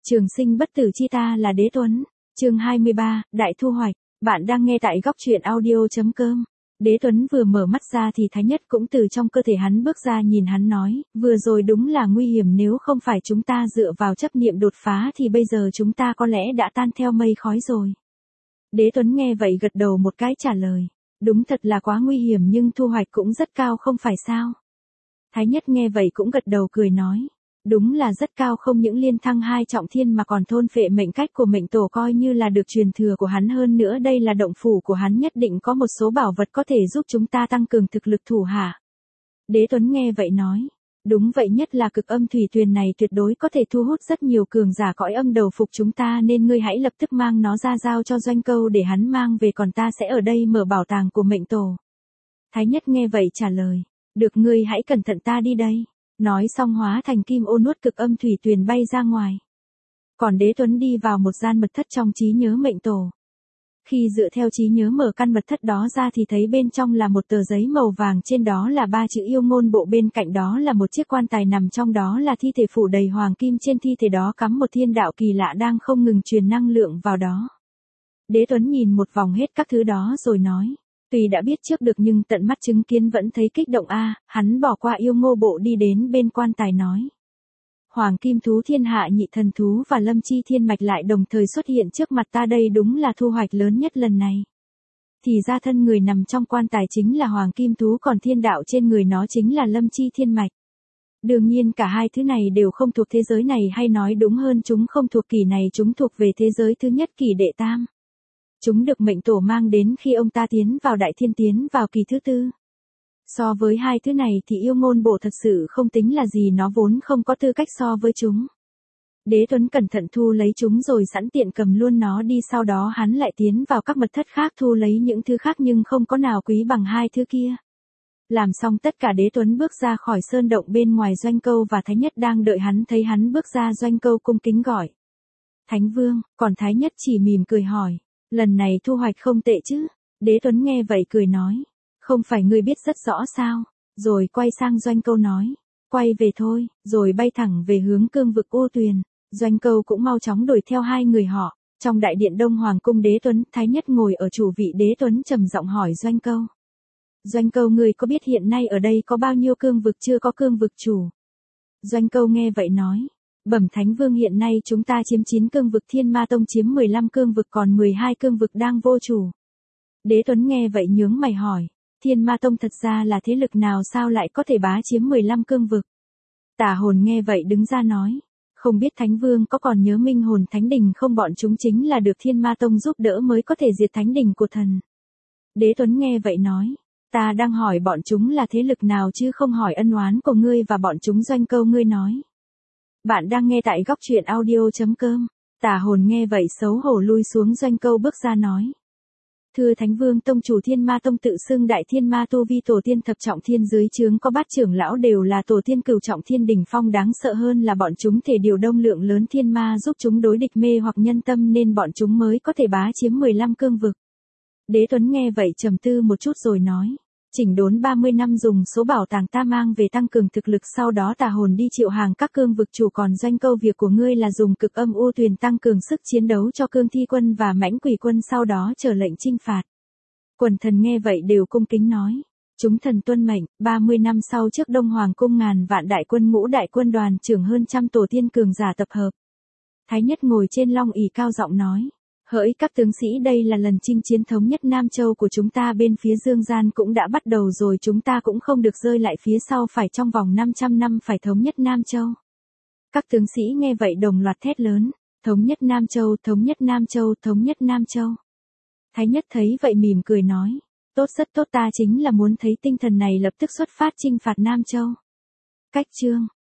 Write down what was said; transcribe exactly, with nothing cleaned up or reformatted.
Trường sinh bất tử chi ta là Đế Tuấn. Chương hai mươi ba, Đại thu hoạch. Bạn đang nghe tại góc truyện audio.com. Đế Tuấn vừa mở mắt ra thì Thái Nhất cũng từ trong cơ thể hắn bước ra nhìn hắn nói, vừa rồi đúng là nguy hiểm, nếu không phải chúng ta dựa vào chấp niệm đột phá thì bây giờ chúng ta có lẽ đã tan theo mây khói rồi. Đế Tuấn nghe vậy gật đầu một cái trả lời, đúng thật là quá nguy hiểm nhưng thu hoạch cũng rất cao không phải sao. Thái Nhất nghe vậy cũng gật đầu cười nói, đúng là rất cao, không những liên thăng hai trọng thiên mà còn thôn phệ mệnh cách của mệnh tổ coi như là được truyền thừa của hắn, hơn nữa đây là động phủ của hắn, nhất định có một số bảo vật có thể giúp chúng ta tăng cường thực lực thủ hạ. Đế Tuấn nghe vậy nói, đúng vậy, nhất là cực âm thủy tuyền này tuyệt đối có thể thu hút rất nhiều cường giả cõi âm đầu phục chúng ta, nên ngươi hãy lập tức mang nó ra giao cho Doanh Câu để hắn mang về, còn ta sẽ ở đây mở bảo tàng của mệnh tổ. Thái Nhất nghe vậy trả lời, được, ngươi hãy cẩn thận, ta đi đây. Nói xong hóa thành kim ô nuốt cực âm thủy tuyền bay ra ngoài. Còn Đế Tuấn đi vào một gian mật thất trong trí nhớ mệnh tổ. Khi dựa theo trí nhớ mở căn mật thất đó ra thì thấy bên trong là một tờ giấy màu vàng, trên đó là ba chữ yêu ngôn bộ, bên cạnh đó là một chiếc quan tài, nằm trong đó là thi thể phủ đầy hoàng kim, trên thi thể đó cắm một thiên đạo kỳ lạ đang không ngừng truyền năng lượng vào đó. Đế Tuấn nhìn một vòng hết các thứ đó rồi nói, tuy đã biết trước được nhưng tận mắt chứng kiến vẫn thấy kích động a. Hắn bỏ qua yêu ngô bộ đi đến bên quan tài nói, hoàng kim thú thiên hạ nhị thần thú và lâm chi thiên mạch lại đồng thời xuất hiện trước mặt ta, đây đúng là thu hoạch lớn nhất lần này. Thì ra thân người nằm trong quan tài chính là hoàng kim thú, còn thiên đạo trên người nó chính là lâm chi thiên mạch. Đương nhiên cả hai thứ này đều không thuộc thế giới này, hay nói đúng hơn chúng không thuộc kỷ này, chúng thuộc về thế giới thứ nhất, kỷ đệ tam. Chúng được mệnh tổ mang đến khi ông ta tiến vào đại thiên, tiến vào kỳ thứ tư. So với hai thứ này thì yêu ngôn bộ thật sự không tính là gì, nó vốn không có tư cách so với chúng. Đế Tuấn cẩn thận thu lấy chúng rồi sẵn tiện cầm luôn nó đi, sau đó hắn lại tiến vào các mật thất khác thu lấy những thứ khác nhưng không có nào quý bằng hai thứ kia. Làm xong tất cả, Đế Tuấn bước ra khỏi sơn động, bên ngoài Doanh Câu và Thái Nhất đang đợi hắn, thấy hắn bước ra Doanh Câu cung kính gọi, Thánh Vương, còn Thái Nhất chỉ mỉm cười hỏi, lần này thu hoạch không tệ chứ? Đế Tuấn nghe vậy cười nói, không phải ngươi biết rất rõ sao? Rồi quay sang Doanh Câu nói, quay về thôi, rồi bay thẳng về hướng cương vực ô tuyền. Doanh Câu cũng mau chóng đuổi theo hai người họ. Trong đại điện Đông Hoàng cung, Đế Tuấn, Thái Nhất ngồi ở chủ vị. Đế Tuấn trầm giọng hỏi Doanh Câu, Doanh Câu, ngươi có biết hiện nay ở đây có bao nhiêu cương vực chưa có cương vực chủ? Doanh Câu nghe vậy nói, bẩm Thánh Vương, hiện nay chúng ta chiếm chín cương vực, Thiên Ma Tông chiếm mười lăm cương vực, còn mười hai cương vực đang vô chủ. Đế Tuấn nghe vậy nhướng mày hỏi, Thiên Ma Tông thật ra là thế lực nào, sao lại có thể bá chiếm mười lăm cương vực? Tả Hồn nghe vậy đứng ra nói, không biết Thánh Vương có còn nhớ Minh Hồn Thánh Đình không, bọn chúng chính là được Thiên Ma Tông giúp đỡ mới có thể diệt Thánh Đình của thần. Đế Tuấn nghe vậy nói, ta đang hỏi bọn chúng là thế lực nào chứ không hỏi ân oán của ngươi và bọn chúng. Doanh Câu, ngươi nói. Bạn đang nghe tại góc truyện audio.com. Tả Hồn nghe vậy xấu hổ lui xuống. Doanh Câu bước ra nói, thưa Thánh Vương, tông chủ Thiên Ma Tông tự xưng Đại Thiên Ma tu vi tổ tiên thập trọng thiên, dưới trướng có bát trưởng lão đều là tổ tiên cửu trọng thiên đỉnh phong, đáng sợ hơn là bọn chúng thể điều đông lượng lớn thiên ma giúp chúng đối địch mê hoặc nhân tâm, nên bọn chúng mới có thể bá chiếm mười lăm cương vực. Đế Tuấn nghe vậy trầm tư một chút rồi nói, chỉnh đốn ba mươi năm dùng số bảo tàng ta mang về tăng cường thực lực, sau đó Tả Hồn đi triệu hàng các cương vực chủ, còn Doanh Câu, việc của ngươi là dùng cực âm u tuyền tăng cường sức chiến đấu cho cương thi quân và mãnh quỷ quân, sau đó chờ lệnh chinh phạt. Quần thần nghe vậy đều cung kính nói, chúng thần tuân mệnh. ba mươi năm sau, trước Đông Hoàng cung, ngàn vạn đại quân, ngũ đại quân đoàn trưởng hơn trăm tổ tiên cường giả tập hợp. Thái Nhất ngồi trên long ỷ cao giọng nói, hỡi các tướng sĩ, đây là lần chinh chiến thống nhất Nam Châu của chúng ta, bên phía Dương Gian cũng đã bắt đầu rồi, chúng ta cũng không được rơi lại phía sau, phải trong vòng năm trăm năm phải thống nhất Nam Châu. Các tướng sĩ nghe vậy đồng loạt thét lớn, thống nhất Nam Châu, thống nhất Nam Châu, thống nhất Nam Châu. Thái Nhất thấy vậy mỉm cười nói, tốt, rất tốt, ta chính là muốn thấy tinh thần này lập tức xuất phát chinh phạt Nam Châu. Cách chương